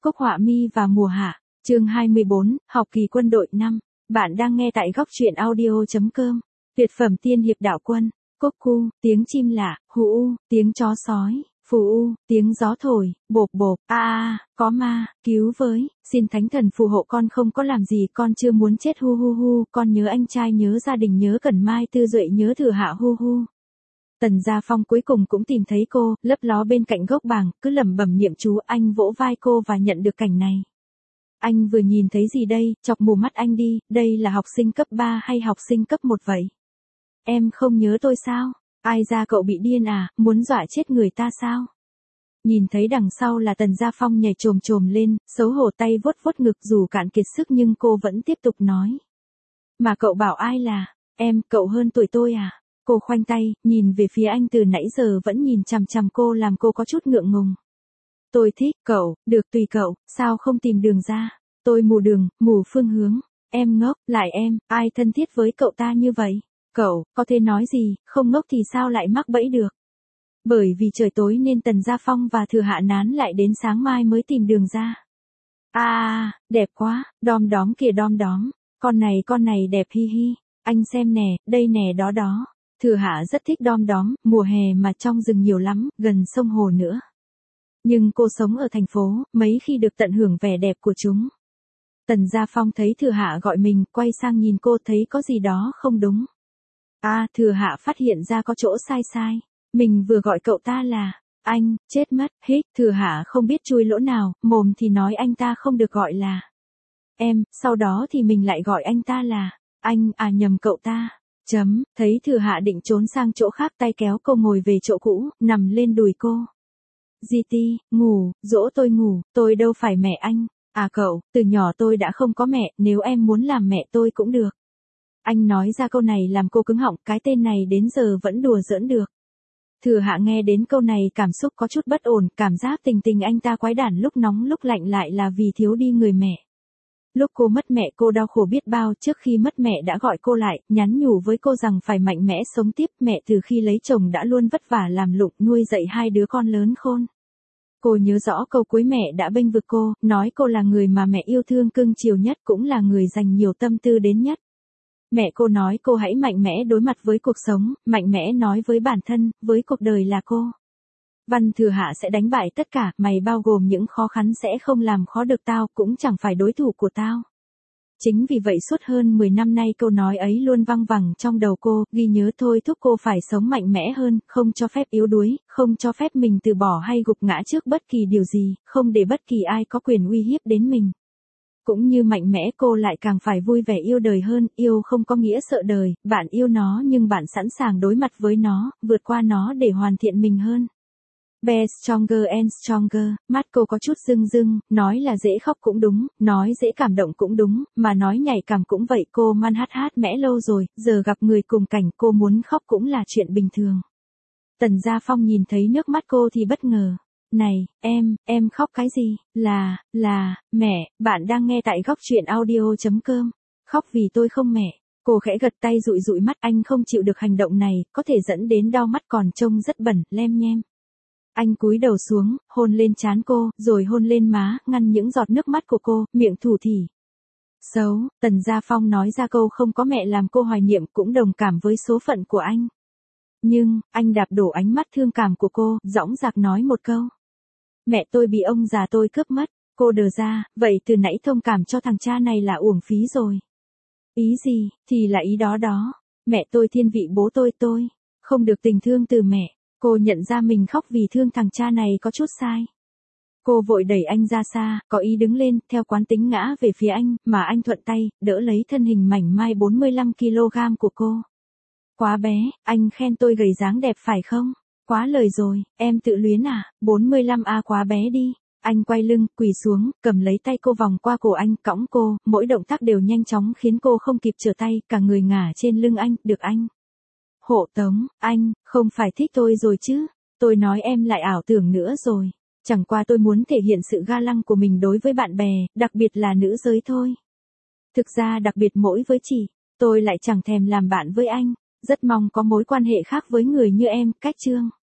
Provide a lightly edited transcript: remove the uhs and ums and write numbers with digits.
Cốc Họa Mi và Mùa Hạ, chương 24, học kỳ quân đội 5. Bạn đang nghe tại góc truyện audio.com. Tuyệt phẩm tiên hiệp đạo quân. Cốc cu, tiếng chim lạ, hù u, tiếng chó sói, phù u, tiếng gió thổi, bộp bộp, có ma, cứu với, xin thánh thần phù hộ con không có làm gì, con chưa muốn chết hu hu hu, con nhớ anh trai, nhớ gia đình, nhớ Cẩn Mai Tư Duệ, nhớ Thừa Hạ hu hu. Tần Gia Phong cuối cùng cũng tìm thấy cô, lấp ló bên cạnh gốc bàng, cứ lẩm bẩm niệm chú. Anh vỗ vai cô và nhận được cảnh này. Anh vừa nhìn thấy gì đây, chọc mù mắt anh đi, đây là học sinh cấp 3 hay học sinh cấp 1 vậy? Em không nhớ tôi sao? Ai ra cậu bị điên à, muốn dọa chết người ta sao? Nhìn thấy đằng sau là Tần Gia Phong nhảy chồm chồm lên, xấu hổ tay vuốt vuốt ngực dù cạn kiệt sức nhưng cô vẫn tiếp tục nói. Mà cậu bảo ai là, em, cậu hơn tuổi tôi à? Cô khoanh tay, nhìn về phía anh từ nãy giờ vẫn nhìn chằm chằm cô làm cô có chút ngượng ngùng. Tôi thích cậu, được tùy cậu, sao không tìm đường ra? Tôi mù đường, mù phương hướng. Em ngốc, lại em, ai thân thiết với cậu ta như vậy? Cậu, có thể nói gì, không ngốc thì sao lại mắc bẫy được? Bởi vì trời tối nên Tần Gia Phong và Thừa Hạ nán lại đến sáng mai mới tìm đường ra. Đẹp quá, đom đóm kìa đom đóm. Con này đẹp hi hi. Anh xem nè, đây nè đó đó. Thừa Hạ rất thích đom đóm, mùa hè mà trong rừng nhiều lắm, gần sông hồ nữa. Nhưng cô sống ở thành phố, mấy khi được tận hưởng vẻ đẹp của chúng. Tần Gia Phong thấy Thừa Hạ gọi mình, quay sang nhìn cô thấy có gì đó không đúng. Thừa Hạ phát hiện ra có chỗ sai. Mình vừa gọi cậu ta là, anh, chết mất, hít, Thừa Hạ không biết chui lỗ nào, mồm thì nói anh ta không được gọi là em, sau đó thì mình lại gọi anh ta là, anh, nhầm cậu ta. Thấy Thừa Hạ định trốn sang chỗ khác, tay kéo cô ngồi về chỗ cũ, nằm lên đùi cô. GT, ngủ, dỗ tôi ngủ, tôi đâu phải mẹ anh. Cậu, từ nhỏ tôi đã không có mẹ, nếu em muốn làm mẹ tôi cũng được. Anh nói ra câu này làm cô cứng họng, cái tên này đến giờ vẫn đùa giỡn được. Thừa Hạ nghe đến câu này cảm xúc có chút bất ổn, cảm giác tình anh ta quái đản lúc nóng lúc lạnh lại là vì thiếu đi người mẹ. Lúc cô mất mẹ cô đau khổ biết bao, trước khi mất mẹ đã gọi cô lại, nhắn nhủ với cô rằng phải mạnh mẽ sống tiếp, mẹ từ khi lấy chồng đã luôn vất vả làm lụng nuôi dạy hai đứa con lớn khôn. Cô nhớ rõ câu cuối mẹ đã bênh vực cô, nói cô là người mà mẹ yêu thương cưng chiều nhất, cũng là người dành nhiều tâm tư đến nhất. Mẹ cô nói cô hãy mạnh mẽ đối mặt với cuộc sống, mạnh mẽ nói với bản thân, với cuộc đời là cô. Văn Thừa Hạ sẽ đánh bại tất cả, mày bao gồm những khó khăn sẽ không làm khó được tao, cũng chẳng phải đối thủ của tao. Chính vì vậy suốt hơn 10 năm nay câu nói ấy luôn văng vẳng trong đầu cô, ghi nhớ thôi thúc cô phải sống mạnh mẽ hơn, không cho phép yếu đuối, không cho phép mình từ bỏ hay gục ngã trước bất kỳ điều gì, không để bất kỳ ai có quyền uy hiếp đến mình. Cũng như mạnh mẽ cô lại càng phải vui vẻ yêu đời hơn, yêu không có nghĩa sợ đời, bạn yêu nó nhưng bạn sẵn sàng đối mặt với nó, vượt qua nó để hoàn thiện mình hơn. Be stronger and stronger, mắt cô có chút rưng rưng, nói là dễ khóc cũng đúng, nói dễ cảm động cũng đúng, mà nói nhạy cảm cũng vậy. Cô man hát mẽ lâu rồi, giờ gặp người cùng cảnh cô muốn khóc cũng là chuyện bình thường. Tần Gia Phong nhìn thấy nước mắt cô thì bất ngờ. Này, em khóc cái gì? Là, mẹ, bạn đang nghe tại góc truyện audio.com. Khóc vì tôi không mẹ. Cô khẽ gật tay dụi mắt, anh không chịu được hành động này, có thể dẫn đến đau mắt còn trông rất bẩn, lem nhem. Anh cúi đầu xuống, hôn lên trán cô, rồi hôn lên má, ngăn những giọt nước mắt của cô, miệng thủ thỉ. Xấu, Tần Gia Phong nói ra câu không có mẹ làm cô hoài niệm, cũng đồng cảm với số phận của anh. Nhưng, anh đạp đổ ánh mắt thương cảm của cô, dõng dạc nói một câu. Mẹ tôi bị ông già tôi cướp mất. Cô đờ ra, vậy từ nãy thông cảm cho thằng cha này là uổng phí rồi. Ý gì, thì là ý đó. Mẹ tôi thiên vị bố tôi không được tình thương từ mẹ. Cô nhận ra mình khóc vì thương thằng cha này có chút sai. Cô vội đẩy anh ra xa, có ý đứng lên, theo quán tính ngã về phía anh, mà anh thuận tay, đỡ lấy thân hình mảnh mai 45kg của cô. Quá bé, anh khen tôi gầy dáng đẹp phải không? Quá lời rồi, em tự luyến 45A quá bé đi. Anh quay lưng, quỳ xuống, cầm lấy tay cô vòng qua cổ anh, cõng cô, mỗi động tác đều nhanh chóng khiến cô không kịp trở tay, cả người ngả trên lưng anh, được anh hộ tống. Anh, không phải thích tôi rồi chứ? Tôi nói em lại ảo tưởng nữa rồi. Chẳng qua tôi muốn thể hiện sự ga lăng của mình đối với bạn bè, đặc biệt là nữ giới thôi. Thực ra đặc biệt mỗi với chị, tôi lại chẳng thèm làm bạn với anh. Rất mong có mối quan hệ khác với người như em, cách chương.